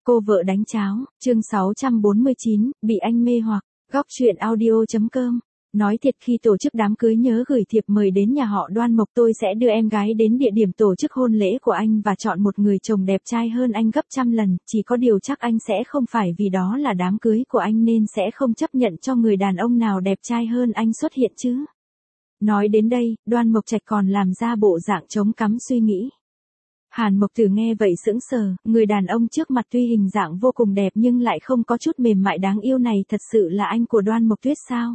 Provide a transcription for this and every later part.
Cô vợ đánh cháo, chương 649, bị anh mê hoặc, góc truyện audio.com. Nói thiệt khi tổ chức đám cưới nhớ gửi thiệp mời đến nhà họ Đoan Mộc, tôi sẽ đưa em gái đến địa điểm tổ chức hôn lễ của anh và chọn một người chồng đẹp trai hơn anh gấp trăm lần, chỉ có điều chắc anh sẽ không phải vì đó là đám cưới của anh nên sẽ không chấp nhận cho người đàn ông nào đẹp trai hơn anh xuất hiện chứ. Nói đến đây, Đoan Mộc Trạch còn làm ra bộ dạng chống cằm suy nghĩ. Hàn Mộc Tử nghe vậy sững sờ, người đàn ông trước mặt tuy hình dạng vô cùng đẹp nhưng lại không có chút mềm mại đáng yêu này thật sự là anh của Đoan Mộc Tuyết sao?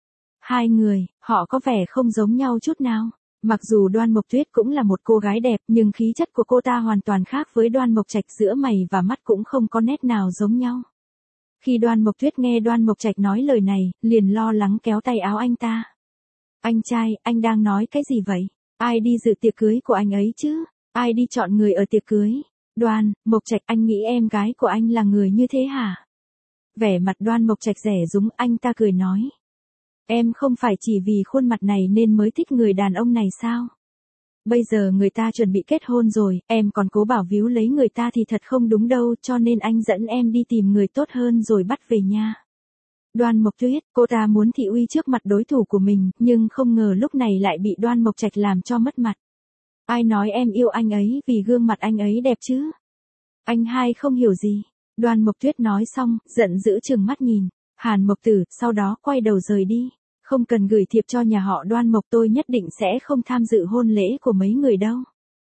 Hai người, họ có vẻ không giống nhau chút nào. Mặc dù Đoan Mộc Tuyết cũng là một cô gái đẹp nhưng khí chất của cô ta hoàn toàn khác với Đoan Mộc Trạch, giữa mày và mắt cũng không có nét nào giống nhau. Khi Đoan Mộc Tuyết nghe Đoan Mộc Trạch nói lời này, liền lo lắng kéo tay áo anh ta. Anh trai, anh đang nói cái gì vậy? Ai đi dự tiệc cưới của anh ấy chứ? Ai đi chọn người ở tiệc cưới? Đoan Mộc Trạch, anh nghĩ em gái của anh là người như thế hả? Vẻ mặt Đoan Mộc Trạch rẻ rúng, anh ta cười nói. Em không phải chỉ vì khuôn mặt này nên mới thích người đàn ông này sao? Bây giờ người ta chuẩn bị kết hôn rồi, em còn cố bảo víu lấy người ta thì thật không đúng đâu, cho nên anh dẫn em đi tìm người tốt hơn rồi bắt về nha. Đoan Mộc Tuyết, cô ta muốn thị uy trước mặt đối thủ của mình, nhưng không ngờ lúc này lại bị Đoan Mộc Trạch làm cho mất mặt. Ai nói em yêu anh ấy vì gương mặt anh ấy đẹp chứ? Anh hai không hiểu gì. Đoan Mộc Tuyết nói xong, giận dữ trừng mắt nhìn Hàn Mộc Tử, sau đó quay đầu rời đi. Không cần gửi thiệp cho nhà họ Đoan Mộc, tôi nhất định sẽ không tham dự hôn lễ của mấy người đâu.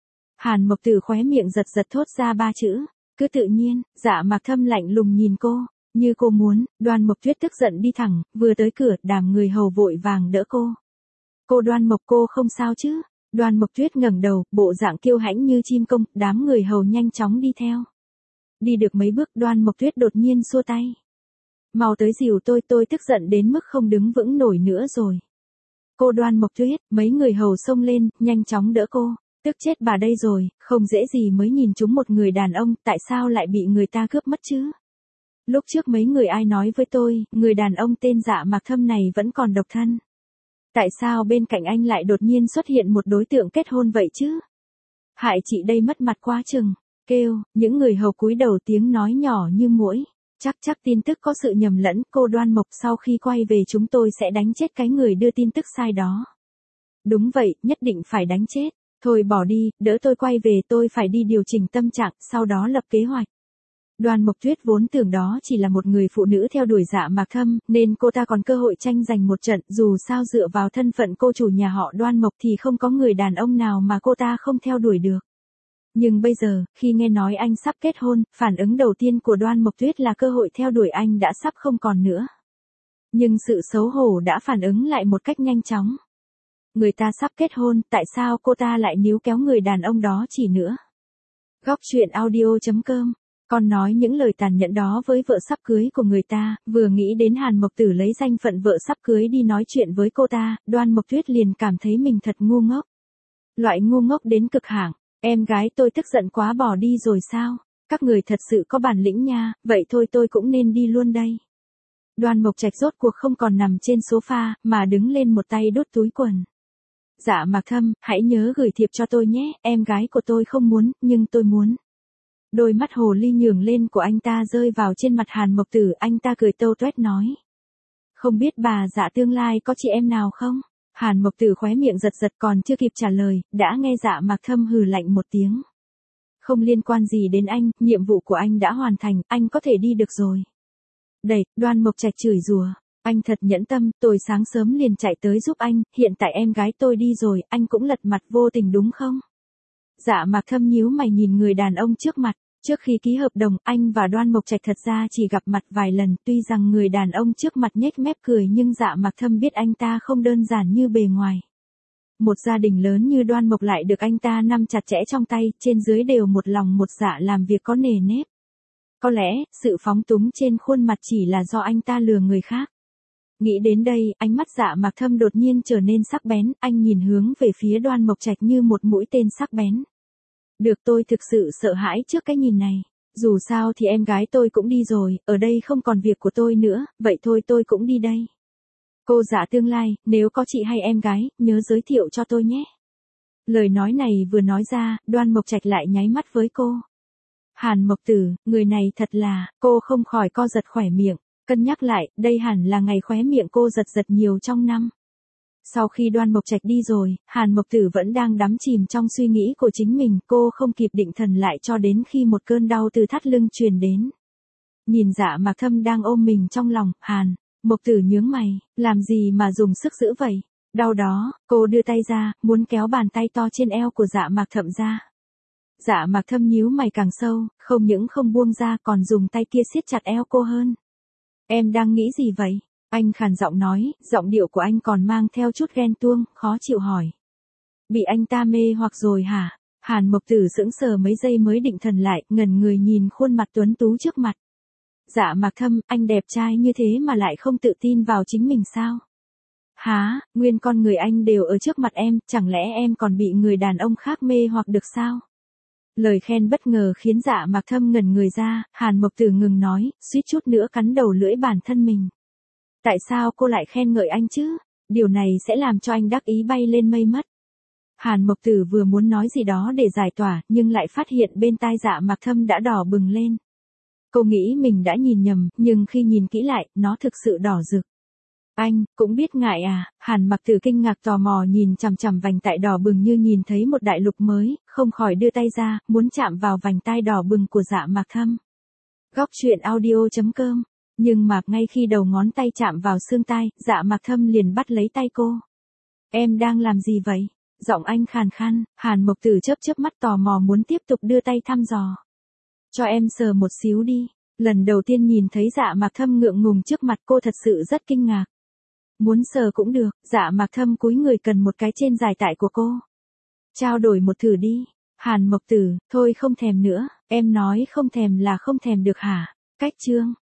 Hàn Mộc Tử khóe miệng giật giật thốt ra ba chữ, cứ tự nhiên. Dạ Mạc Thâm lạnh lùng nhìn cô, như cô muốn. Đoan Mộc Tuyết tức giận đi thẳng, vừa tới cửa, Đàm người hầu vội vàng đỡ cô. Cô Đoan Mộc, cô không sao chứ? Đoan Mộc Tuyết ngẩng đầu, bộ dạng kiêu hãnh như chim công, đám người hầu nhanh chóng đi theo. Đi được mấy bước, Đoan Mộc Tuyết đột nhiên xua tay. Mau tới dìu tôi tức giận đến mức không đứng vững nổi nữa rồi. Cô Đoan Mộc Tuyết, mấy người hầu xông lên, nhanh chóng đỡ cô. Tức chết bà đây rồi, không dễ gì mới nhìn trúng một người đàn ông, tại sao lại bị người ta cướp mất chứ? Lúc trước mấy người ai nói với tôi, người đàn ông tên Dạ Mạc Thâm này vẫn còn độc thân. Tại sao bên cạnh anh lại đột nhiên xuất hiện một đối tượng kết hôn vậy chứ? Hại chị đây mất mặt quá chừng. Kêu, những người hầu cúi đầu tiếng nói nhỏ như muỗi. Chắc tin tức có sự nhầm lẫn, cô Đoan Mộc, sau khi quay về chúng tôi sẽ đánh chết cái người đưa tin tức sai đó. Đúng vậy, nhất định phải đánh chết. Thôi bỏ đi, đỡ tôi quay về, tôi phải đi điều chỉnh tâm trạng, sau đó lập kế hoạch. Đoan Mộc Tuyết vốn tưởng đó chỉ là một người phụ nữ theo đuổi Dạ Mạc Thâm, nên cô ta còn cơ hội tranh giành một trận, dù sao dựa vào thân phận cô chủ nhà họ Đoan Mộc thì không có người đàn ông nào mà cô ta không theo đuổi được. Nhưng bây giờ, khi nghe nói anh sắp kết hôn, phản ứng đầu tiên của Đoan Mộc Tuyết là cơ hội theo đuổi anh đã sắp không còn nữa. Nhưng sự xấu hổ đã phản ứng lại một cách nhanh chóng. Người ta sắp kết hôn, tại sao cô ta lại níu kéo người đàn ông đó chỉ nữa? Góc truyện audio.com. Còn nói những lời tàn nhẫn đó với vợ sắp cưới của người ta, vừa nghĩ đến Hàn Mộc Tử lấy danh phận vợ sắp cưới đi nói chuyện với cô ta, Đoan Mộc Tuyết liền cảm thấy mình thật ngu ngốc. Loại ngu ngốc đến cực hạn. Em gái tôi tức giận quá bỏ đi rồi sao? Các người thật sự có bản lĩnh nha, vậy thôi tôi cũng nên đi luôn đây. Đoan Mộc Trạch rốt cuộc không còn nằm trên sofa, mà đứng lên một tay đút túi quần. Dạ Mạc Thâm, hãy nhớ gửi thiệp cho tôi nhé, em gái của tôi không muốn, nhưng tôi muốn. Đôi mắt hồ ly nhường lên của anh ta rơi vào trên mặt Hàn Mộc Tử, anh ta cười tâu tuét nói. Không biết bà Dạ tương lai có chị em nào không? Hàn Mộc Tử khóe miệng giật giật, còn chưa kịp trả lời, đã nghe Dạ Mạc Thâm hừ lạnh một tiếng. Không liên quan gì đến anh, nhiệm vụ của anh đã hoàn thành, anh có thể đi được rồi. Đẩy, Đoan Mộc Trạch chửi rủa. Anh thật nhẫn tâm, tôi sáng sớm liền chạy tới giúp anh, hiện tại em gái tôi đi rồi, anh cũng lật mặt vô tình đúng không? Dạ Mạc Thâm nhíu mày nhìn người đàn ông trước mặt. Trước khi ký hợp đồng, anh và Đoan Mộc Trạch thật ra chỉ gặp mặt vài lần, tuy rằng người đàn ông trước mặt nhếch mép cười nhưng Dạ Mạc Thâm biết anh ta không đơn giản như bề ngoài. Một gia đình lớn như Đoan Mộc lại được anh ta nắm chặt chẽ trong tay, trên dưới đều một lòng một dạ làm việc có nề nếp. Có lẽ, sự phóng túng trên khuôn mặt chỉ là do anh ta lừa người khác. Nghĩ đến đây, ánh mắt Dạ Mạc Thâm đột nhiên trở nên sắc bén, anh nhìn hướng về phía Đoan Mộc Trạch như một mũi tên sắc bén. Được, tôi thực sự sợ hãi trước cái nhìn này. Dù sao thì em gái tôi cũng đi rồi, ở đây không còn việc của tôi nữa, vậy thôi tôi cũng đi đây. Cô Dạ tương lai, nếu có chị hay em gái, nhớ giới thiệu cho tôi nhé. Lời nói này vừa nói ra, Đoan Mộc Trạch lại nháy mắt với cô. Hàn Mộc Tử, người này thật là, cô không khỏi co giật khóe miệng, cân nhắc lại, đây hẳn là ngày khóe miệng cô giật giật nhiều trong năm. Sau khi Đoan Mộc Trạch đi rồi, Hàn Mộc Tử vẫn đang đắm chìm trong suy nghĩ của chính mình, cô không kịp định thần lại cho đến khi một cơn đau từ thắt lưng truyền đến. Nhìn Dạ Mạc Thâm đang ôm mình trong lòng, Hàn Mộc Tử nhướng mày, làm gì mà dùng sức dữ vậy? Đau đó, cô đưa tay ra, muốn kéo bàn tay to trên eo của Dạ Mạc Thâm ra. Dạ Mạc Thâm nhíu mày càng sâu, không những không buông ra còn dùng tay kia siết chặt eo cô hơn. Em đang nghĩ gì vậy? Anh khàn giọng nói, giọng điệu của anh còn mang theo chút ghen tuông, khó chịu hỏi. Bị anh ta mê hoặc rồi hả? Hàn Mộc Tử sững sờ mấy giây mới định thần lại, ngẩn người nhìn khuôn mặt tuấn tú trước mặt. Dạ Mạc Thâm, anh đẹp trai như thế mà lại không tự tin vào chính mình sao? Hả, nguyên con người anh đều ở trước mặt em, chẳng lẽ em còn bị người đàn ông khác mê hoặc được sao? Lời khen bất ngờ khiến Dạ Mạc Thâm ngẩn người ra, Hàn Mộc Tử ngừng nói, suýt chút nữa cắn đầu lưỡi bản thân mình. Tại sao cô lại khen ngợi anh chứ? Điều này sẽ làm cho anh đắc ý bay lên mây mất. Hàn Mộc Tử vừa muốn nói gì đó để giải tỏa, nhưng lại phát hiện bên tai Dạ Mạc Thâm đã đỏ bừng lên. Cô nghĩ mình đã nhìn nhầm, nhưng khi nhìn kỹ lại, nó thực sự đỏ rực. Anh, cũng biết ngại à? Hàn Mạc Tử kinh ngạc tò mò nhìn chằm chằm vành tai đỏ bừng như nhìn thấy một đại lục mới, không khỏi đưa tay ra, muốn chạm vào vành tai đỏ bừng của Dạ Mạc Thâm. Góc truyện audio.com. Nhưng mà ngay khi đầu ngón tay chạm vào xương tai, Dạ Mạc Thâm liền bắt lấy tay cô. Em đang làm gì vậy? Giọng anh khàn khàn, Hàn Mộc Tử chớp chớp mắt tò mò muốn tiếp tục đưa tay thăm dò. Cho em sờ một xíu đi. Lần đầu tiên nhìn thấy Dạ Mạc Thâm ngượng ngùng trước mặt cô thật sự rất kinh ngạc. Muốn sờ cũng được, Dạ Mạc Thâm cúi người cần một cái trên dài tại của cô. Trao đổi một thử đi. Hàn Mộc Tử, thôi không thèm nữa, em nói không thèm là không thèm được hả? Cách chương.